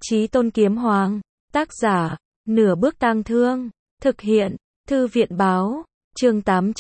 Chí Tôn Kiếm Hoàng, tác giả, Nửa Bước Tang Thương, thực hiện, Thư viện báo, chương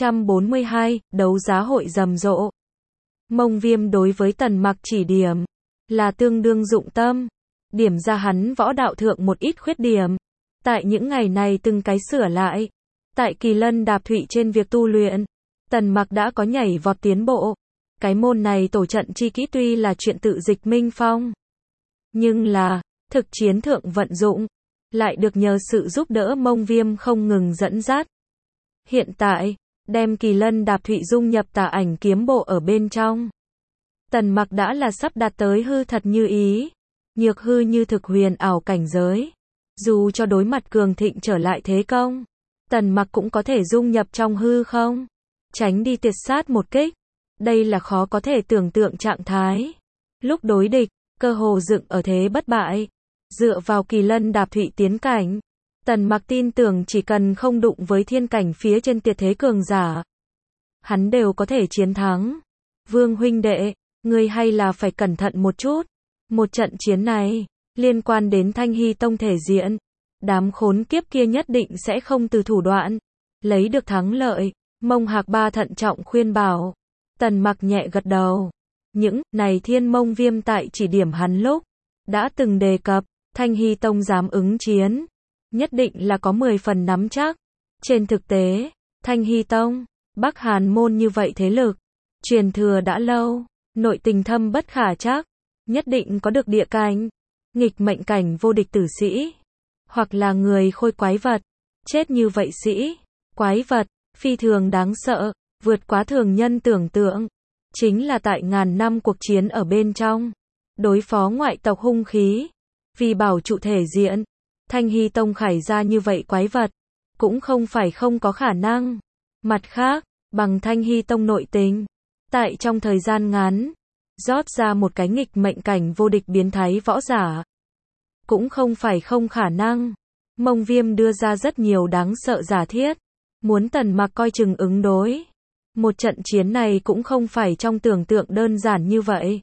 842, đấu giá hội rầm rộ. Mông Viêm đối với Tần Mặc chỉ điểm, là tương đương dụng tâm, điểm ra hắn võ đạo thượng một ít khuyết điểm. Tại những ngày này từng cái sửa lại. Tại Kỳ Lân Đạp Thụy trên việc tu luyện, Tần Mặc đã có nhảy vọt tiến bộ. Cái môn này tổ trận chi kỹ tuy là chuyện tự dịch minh phong, nhưng là, thực chiến thượng vận dụng, lại được nhờ sự giúp đỡ Mông Viêm không ngừng dẫn dắt. Hiện tại, đem Kỳ Lân Đạp Thụy dung nhập Tà Ảnh kiếm bộ ở bên trong. Tần Mặc đã là sắp đạt tới hư thật như ý, nhược hư như thực huyền ảo cảnh giới. Dù cho đối mặt cường thịnh trở lại thế công, Tần Mặc cũng có thể dung nhập trong hư không, tránh đi tiệt sát một kích. Đây là khó có thể tưởng tượng trạng thái. Lúc đối địch, cơ hồ dựng ở thế bất bại. Dựa vào Kỳ Lân Đạp Thụy tiến cảnh, Tần Mặc tin tưởng chỉ cần không đụng với thiên cảnh phía trên tuyệt thế cường giả, hắn đều có thể chiến thắng. Vương huynh đệ, ngươi hay là phải cẩn thận một chút. Một trận chiến này, liên quan đến Thanh Hy Tông thể diện. Đám khốn kiếp kia nhất định sẽ không từ thủ đoạn lấy được thắng lợi. Mông Hạc Ba thận trọng khuyên bảo. Tần Mặc nhẹ gật đầu. Những này Thiên Mông Viêm tại chỉ điểm hắn lúc đã từng đề cập, Thanh Hy Tông dám ứng chiến, nhất định là có 10 phần nắm chắc. Trên thực tế, Thanh Hy Tông, Bắc Hàn môn như vậy thế lực, truyền thừa đã lâu, nội tình thâm bất khả trắc, nhất định có được địa cảnh, nghịch mệnh cảnh vô địch tử sĩ, hoặc là người khôi quái vật. Chết như vậy sĩ, quái vật, phi thường đáng sợ, vượt quá thường nhân tưởng tượng. Chính là tại ngàn năm cuộc chiến ở bên trong, đối phó ngoại tộc hung khí, vì bảo trụ thể diện, Thanh Hy Tông khải ra như vậy quái vật, cũng không phải không có khả năng. Mặt khác, bằng Thanh Hy Tông nội tình, tại trong thời gian ngắn, rót ra một cái nghịch mệnh cảnh vô địch biến thái võ giả, cũng không phải không khả năng. Mông Viêm đưa ra rất nhiều đáng sợ giả thiết, muốn Tần Mặc coi chừng ứng đối. Một trận chiến này cũng không phải trong tưởng tượng đơn giản như vậy,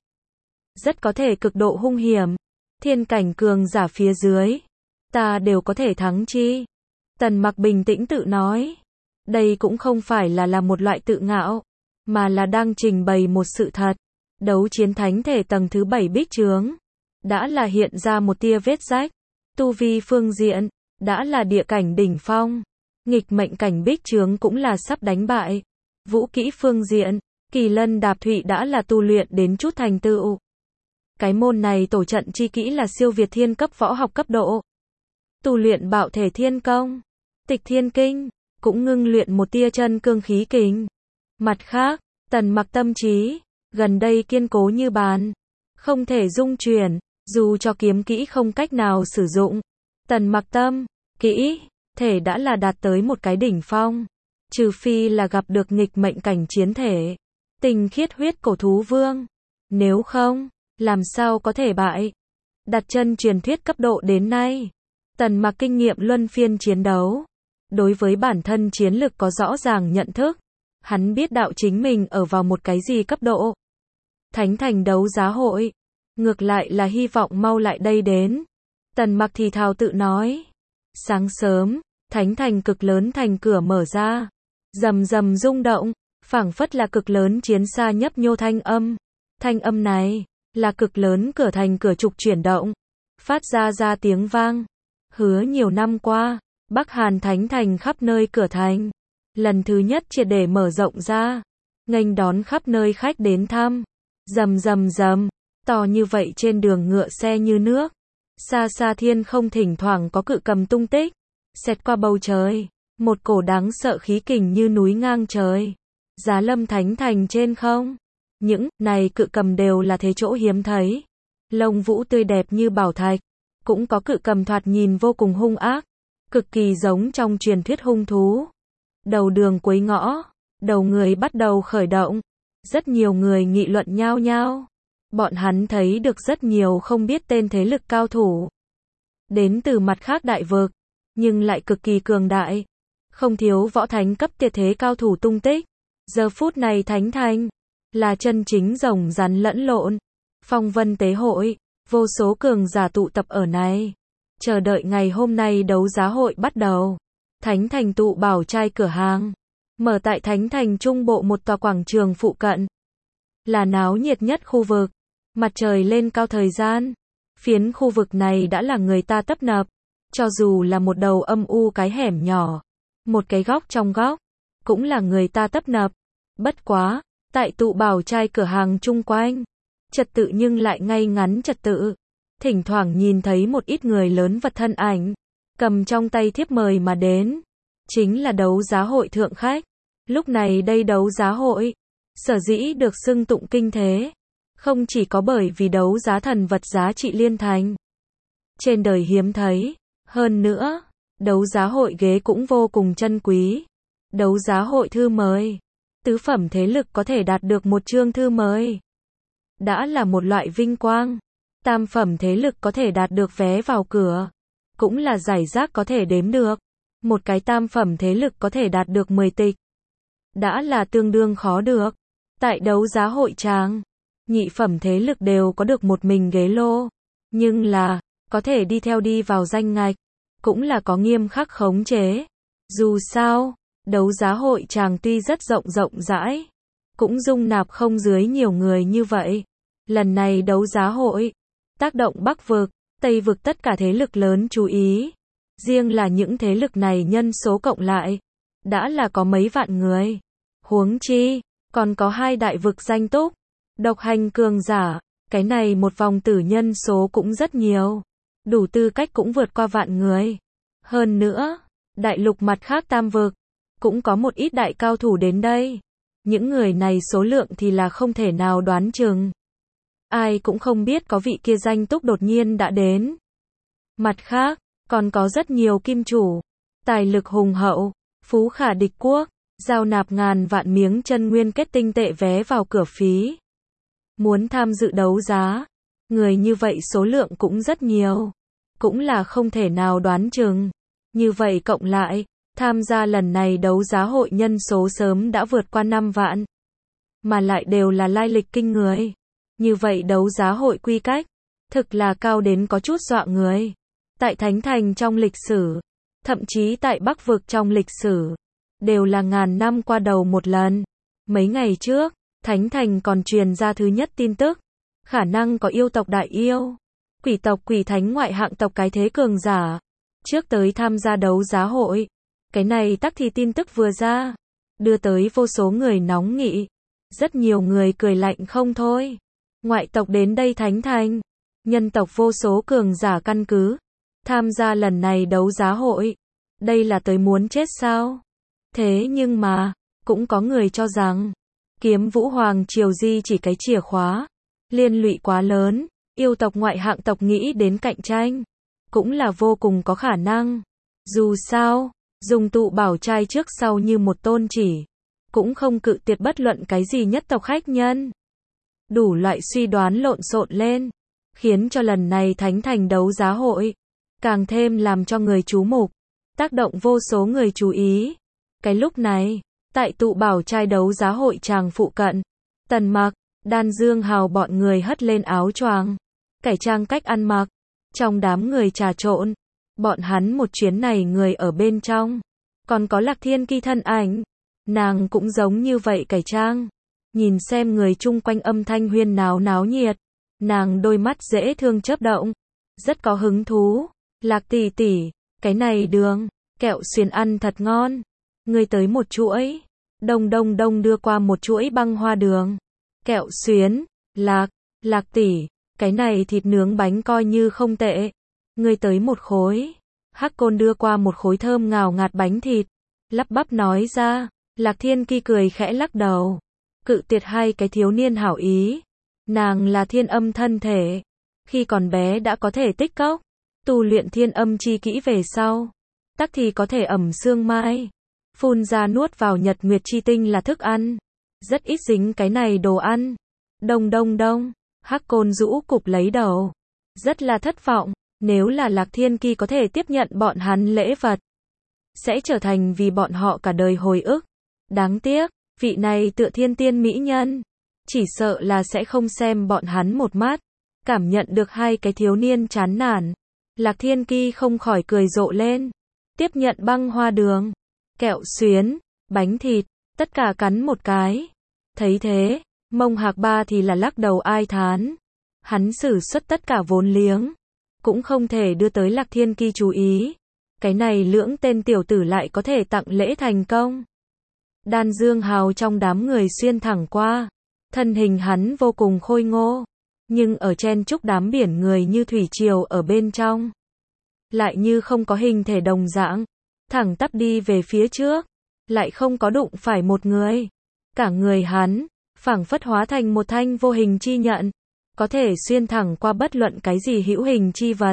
rất có thể cực độ hung hiểm. Thiên cảnh cường giả phía dưới, ta đều có thể thắng chi. Tần Mặc bình tĩnh tự nói. Đây cũng không phải là một loại tự ngạo, mà là đang trình bày một sự thật. Đấu chiến thánh thể tầng thứ 7 bích trướng, đã là hiện ra một tia vết rách. Tu vi phương diện, đã là địa cảnh đỉnh phong. Nghịch mệnh cảnh bích trướng cũng là sắp đánh bại. Vũ kỹ phương diện, Kỳ Lân Đạp Thụy đã là tu luyện đến chút thành tựu. Cái môn này tổ trận chi kỹ là siêu việt thiên cấp võ học cấp độ. Tu luyện bạo thể thiên công, tịch thiên kinh, cũng ngưng luyện một tia chân cương khí kình. Mặt khác, Tần Mặc tâm trí, gần đây kiên cố như bàn, không thể dung chuyển, dù cho kiếm kỹ không cách nào sử dụng. Tần Mặc tâm, kỹ, thể đã là đạt tới một cái đỉnh phong. Trừ phi là gặp được nghịch mệnh cảnh chiến thể, tinh khiết huyết cổ thú vương. Nếu không, làm sao có thể bại. Đặt chân truyền thuyết cấp độ đến nay, Tần Mặc kinh nghiệm luân phiên chiến đấu, đối với bản thân chiến lực có rõ ràng nhận thức. Hắn biết đạo chính mình ở vào một cái gì cấp độ. Thánh thành đấu giá hội, ngược lại là hy vọng mau lại đây đến. Tần Mặc thì thào tự nói. Sáng sớm, thánh thành cực lớn thành cửa mở ra, rầm rầm rung động, phảng phất là cực lớn chiến xa nhấp nhô thanh âm. Thanh âm này là cực lớn cửa thành cửa trục chuyển động, phát ra tiếng vang. Hứa nhiều năm qua, Bắc Hàn thánh thành khắp nơi cửa thành, lần thứ nhất triệt để mở rộng ra, nghênh đón khắp nơi khách đến thăm. Rầm rầm rầm, to như vậy trên đường ngựa xe như nước. Xa xa thiên không thỉnh thoảng có cự cầm tung tích, xẹt qua bầu trời, một cổ đáng sợ khí kình như núi ngang trời. Giá Lâm thánh thành trên không, những này cự cầm đều là thế chỗ hiếm thấy. Lông vũ tươi đẹp như bảo thạch, cũng có cự cầm thoạt nhìn vô cùng hung ác, cực kỳ giống trong truyền thuyết hung thú. Đầu đường cuối ngõ, đầu người bắt đầu khởi động, rất nhiều người nghị luận nhao nhao. Bọn hắn thấy được rất nhiều không biết tên thế lực cao thủ, đến từ mặt khác đại vực, nhưng lại cực kỳ cường đại, không thiếu võ thánh cấp tuyệt thế cao thủ tung tích. Giờ phút này thánh thành là chân chính rồng rắn lẫn lộn, phong vân tế hội, Vô số cường giả tụ tập ở này, chờ đợi ngày hôm nay đấu giá hội bắt đầu. Thánh Thành Tụ Bảo Trai cửa hàng, mở tại Thánh Thành Trung Bộ một tòa quảng trường phụ cận. Là náo nhiệt nhất khu vực. Mặt trời lên cao thời gian, phiến khu vực này đã là người ta tấp nập. Cho dù là một đầu âm u cái hẻm nhỏ, một cái góc trong góc, cũng là người ta tấp nập. Bất quá, tại Tụ Bảo Trai cửa hàng chung quanh, trật tự nhưng lại ngay ngắn trật tự. Thỉnh thoảng nhìn thấy một ít người lớn vật thân ảnh, cầm trong tay thiếp mời mà đến. Chính là đấu giá hội thượng khách. Lúc này đây đấu giá hội, sở dĩ được xưng tụng kinh thế, không chỉ có bởi vì đấu giá thần vật giá trị liên thành trên đời hiếm thấy, hơn nữa, đấu giá hội ghế cũng vô cùng chân quý. Đấu giá hội thư mời, tứ phẩm thế lực có thể đạt được một chương thư mời, đã là một loại vinh quang. Tam phẩm thế lực có thể đạt được vé vào cửa, cũng là giải rác có thể đếm được. Một cái tam phẩm thế lực có thể đạt được 10 tịch, đã là tương đương khó được. Tại đấu giá hội tràng, nhị phẩm thế lực đều có được một mình ghế lô, nhưng là, có thể đi vào danh ngạch, cũng là có nghiêm khắc khống chế. Dù sao, đấu giá hội tràng tuy rất rộng rãi, cũng dung nạp không dưới nhiều người như vậy. Lần này đấu giá hội, tác động Bắc vực, Tây vực tất cả thế lực lớn chú ý. Riêng là những thế lực này nhân số cộng lại, đã là có mấy vạn người. Huống chi, còn có hai đại vực danh túc, độc hành cường giả, cái này một vòng tử nhân số cũng rất nhiều. Đủ tư cách cũng vượt qua vạn người. Hơn nữa, đại lục mặt khác tam vực, cũng có một ít đại cao thủ đến đây. Những người này số lượng thì là không thể nào đoán chừng. Ai cũng không biết có vị kia danh túc đột nhiên đã đến. Mặt khác, còn có rất nhiều kim chủ, tài lực hùng hậu, phú khả địch quốc, giao nạp ngàn vạn miếng chân nguyên kết tinh tệ vé vào cửa phí. Muốn tham dự đấu giá, người như vậy số lượng cũng rất nhiều, cũng là không thể nào đoán chừng. Như vậy cộng lại, tham gia lần này đấu giá hội nhân số sớm đã vượt qua 5 vạn, mà lại đều là lai lịch kinh người. Như vậy đấu giá hội quy cách, thực là cao đến có chút dọa người. Tại Thánh Thành trong lịch sử, thậm chí tại Bắc vực trong lịch sử, đều là ngàn năm qua đầu một lần. Mấy ngày trước, Thánh Thành còn truyền ra thứ nhất tin tức, khả năng có yêu tộc đại yêu, quỷ tộc quỷ thánh ngoại hạng tộc cái thế cường giả, trước tới tham gia đấu giá hội. Cái này tắc thì tin tức vừa ra, đưa tới vô số người nóng nghị. Rất nhiều người cười lạnh không thôi. Ngoại tộc đến đây Thánh Thành, nhân tộc vô số cường giả căn cứ tham gia lần này đấu giá hội. Đây là tới muốn chết sao? Thế nhưng mà, cũng có người cho rằng, Kiếm Vũ Hoàng Triều di chỉ cái chìa khóa, liên lụy quá lớn, yêu tộc ngoại hạng tộc nghĩ đến cạnh tranh, cũng là vô cùng có khả năng. Dù sao, dùng Tụ Bảo Trai trước sau như một tôn chỉ, cũng không cự tuyệt bất luận cái gì nhất tộc khách nhân. Đủ loại suy đoán lộn xộn lên, khiến cho lần này Thánh Thành đấu giá hội, càng thêm làm cho người chú mục, tác động vô số người chú ý. Cái lúc này, tại Tụ Bảo Trai đấu giá hội tràng phụ cận, Tần Mặc, Đan Dương Hào bọn người hất lên áo choàng, cải trang cách ăn mặc, trong đám người trà trộn, bọn hắn một chuyến này người ở bên trong, còn có Lạc Thiên Ki thân ảnh, nàng cũng giống như vậy cải trang, nhìn xem người chung quanh âm thanh huyên náo náo nhiệt, nàng đôi mắt dễ thương chớp động, rất có hứng thú. Lạc tỷ tỷ, cái này đường, kẹo xuyến ăn thật ngon. Ngươi tới một chuỗi. Đông đưa qua một chuỗi băng hoa đường. Kẹo xuyến, Lạc tỷ, cái này thịt nướng bánh coi như không tệ. Ngươi tới một khối. Hắc Côn đưa qua một khối thơm ngào ngạt bánh thịt. Lắp bắp nói ra, Lạc Thiên Ki cười khẽ lắc đầu. Cự tuyệt hai cái thiếu niên hảo ý. Nàng là thiên âm thân thể. Khi còn bé đã có thể tích cốc. Tu luyện thiên âm chi kỹ về sau, tắc thì có thể ẩm xương mai, phun ra nuốt vào nhật nguyệt chi tinh là thức ăn, rất ít dính cái này đồ ăn. Đông, Hắc Côn rũ cụp lấy đầu, rất là thất vọng, nếu là Lạc Thiên Ki có thể tiếp nhận bọn hắn lễ vật, sẽ trở thành vì bọn họ cả đời hồi ức. Đáng tiếc, vị này tựa thiên tiên mỹ nhân, chỉ sợ là sẽ không xem bọn hắn một mắt. Cảm nhận được hai cái thiếu niên chán nản, Lạc Thiên Ki không khỏi cười rộ lên. Tiếp nhận băng hoa đường, kẹo xuyến, bánh thịt, tất cả cắn một cái. Thấy thế, Mông Hạc Ba thì là lắc đầu ai thán. Hắn sử xuất tất cả vốn liếng, cũng không thể đưa tới Lạc Thiên Ki chú ý. Cái này lưỡng tên tiểu tử lại có thể tặng lễ thành công. Đan Dương Hào trong đám người xuyên thẳng qua. Thân hình hắn vô cùng khôi ngô, nhưng ở chen chúc đám biển người như thủy triều ở bên trong, lại như không có hình thể đồng dạng, thẳng tắp đi về phía trước, lại không có đụng phải một người. Cả người hắn, phảng phất hóa thành một thanh vô hình chi nhận, có thể xuyên thẳng qua bất luận cái gì hữu hình chi vật.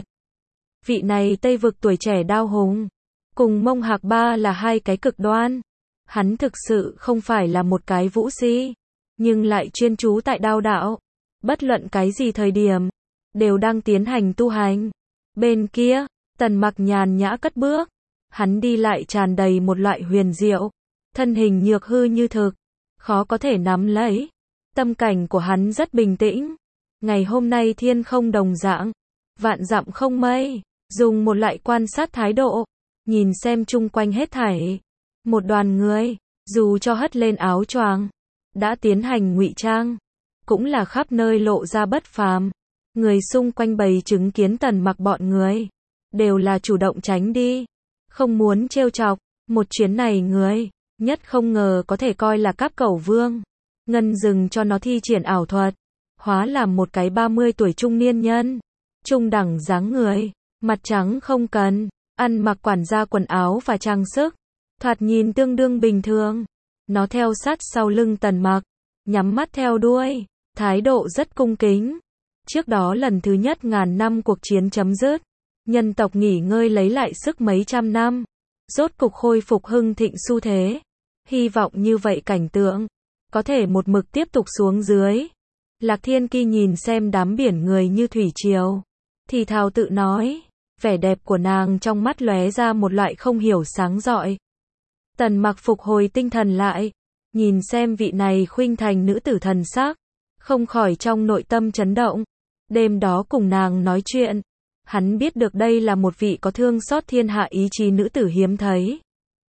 Vị này Tây vực tuổi trẻ đao hùng, cùng Mông Hạc Ba là hai cái cực đoan. Hắn thực sự không phải là một cái vũ si, nhưng lại chuyên chú tại đao đạo. Bất luận cái gì thời điểm, đều đang tiến hành tu hành. Bên kia, Tần Mặc nhàn nhã cất bước. Hắn đi lại tràn đầy một loại huyền diệu. Thân hình nhược hư như thực, khó có thể nắm lấy. Tâm cảnh của hắn rất bình tĩnh. Ngày hôm nay thiên không đồng dạng, vạn dặm không mây. Dùng một loại quan sát thái độ, nhìn xem chung quanh hết thảy. Một đoàn người, dù cho hất lên áo choàng, đã tiến hành ngụy trang, cũng là khắp nơi lộ ra bất phàm. Người xung quanh bầy chứng kiến Tần Mặc bọn người, đều là chủ động tránh đi, không muốn trêu chọc. Một chuyến này người, nhất không ngờ có thể coi là Cáp Cẩu Vương. Ngân dừng cho nó thi triển ảo thuật, hóa làm một cái 30 tuổi trung niên nhân, trung đẳng dáng người, mặt trắng không cần, ăn mặc quản gia quần áo và trang sức, thoạt nhìn tương đương bình thường. Nó theo sát sau lưng Tần Mặc, nhắm mắt theo đuôi, thái độ rất cung kính. Trước đó lần thứ nhất ngàn năm cuộc chiến chấm dứt, nhân tộc nghỉ ngơi lấy lại sức mấy trăm năm, rốt cục khôi phục hưng thịnh xu thế. Hy vọng như vậy cảnh tượng có thể một mực tiếp tục xuống dưới. Lạc Thiên Ki nhìn xem đám biển người như thủy triều, thì thào tự nói, vẻ đẹp của nàng trong mắt lóe ra một loại không hiểu sáng rọi. Tần Mặc phục hồi tinh thần lại, nhìn xem vị này khuynh thành nữ tử thần sắc, không khỏi trong nội tâm chấn động. Đêm đó cùng nàng nói chuyện, hắn biết được đây là một vị có thương xót thiên hạ ý chí nữ tử hiếm thấy.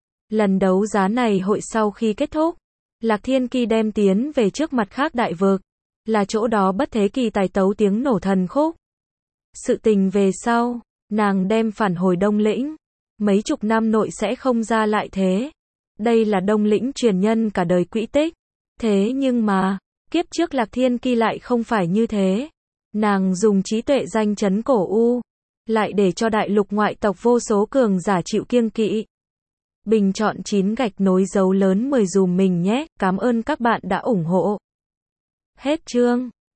Lần đấu giá này hội sau khi kết thúc, Lạc Thiên Ki đem tiến về trước mặt khác đại vực, là chỗ đó bất thế kỳ tài tấu tiếng nổ thần khúc. Sự tình về sau, nàng đem phản hồi Đông Lĩnh, mấy chục năm nội sẽ không ra lại thế. Đây là Đông Lĩnh truyền nhân cả đời quỹ tích. Thế nhưng mà, kiếp trước Lạc Thiên Ki lại không phải như thế. Nàng dùng trí tuệ danh chấn cổ u, lại để cho đại lục ngoại tộc vô số cường giả chịu kiêng kỵ. Bình chọn 9 gạch nối dấu lớn 10 dùm mình nhé. Cảm ơn các bạn đã ủng hộ. Hết chương.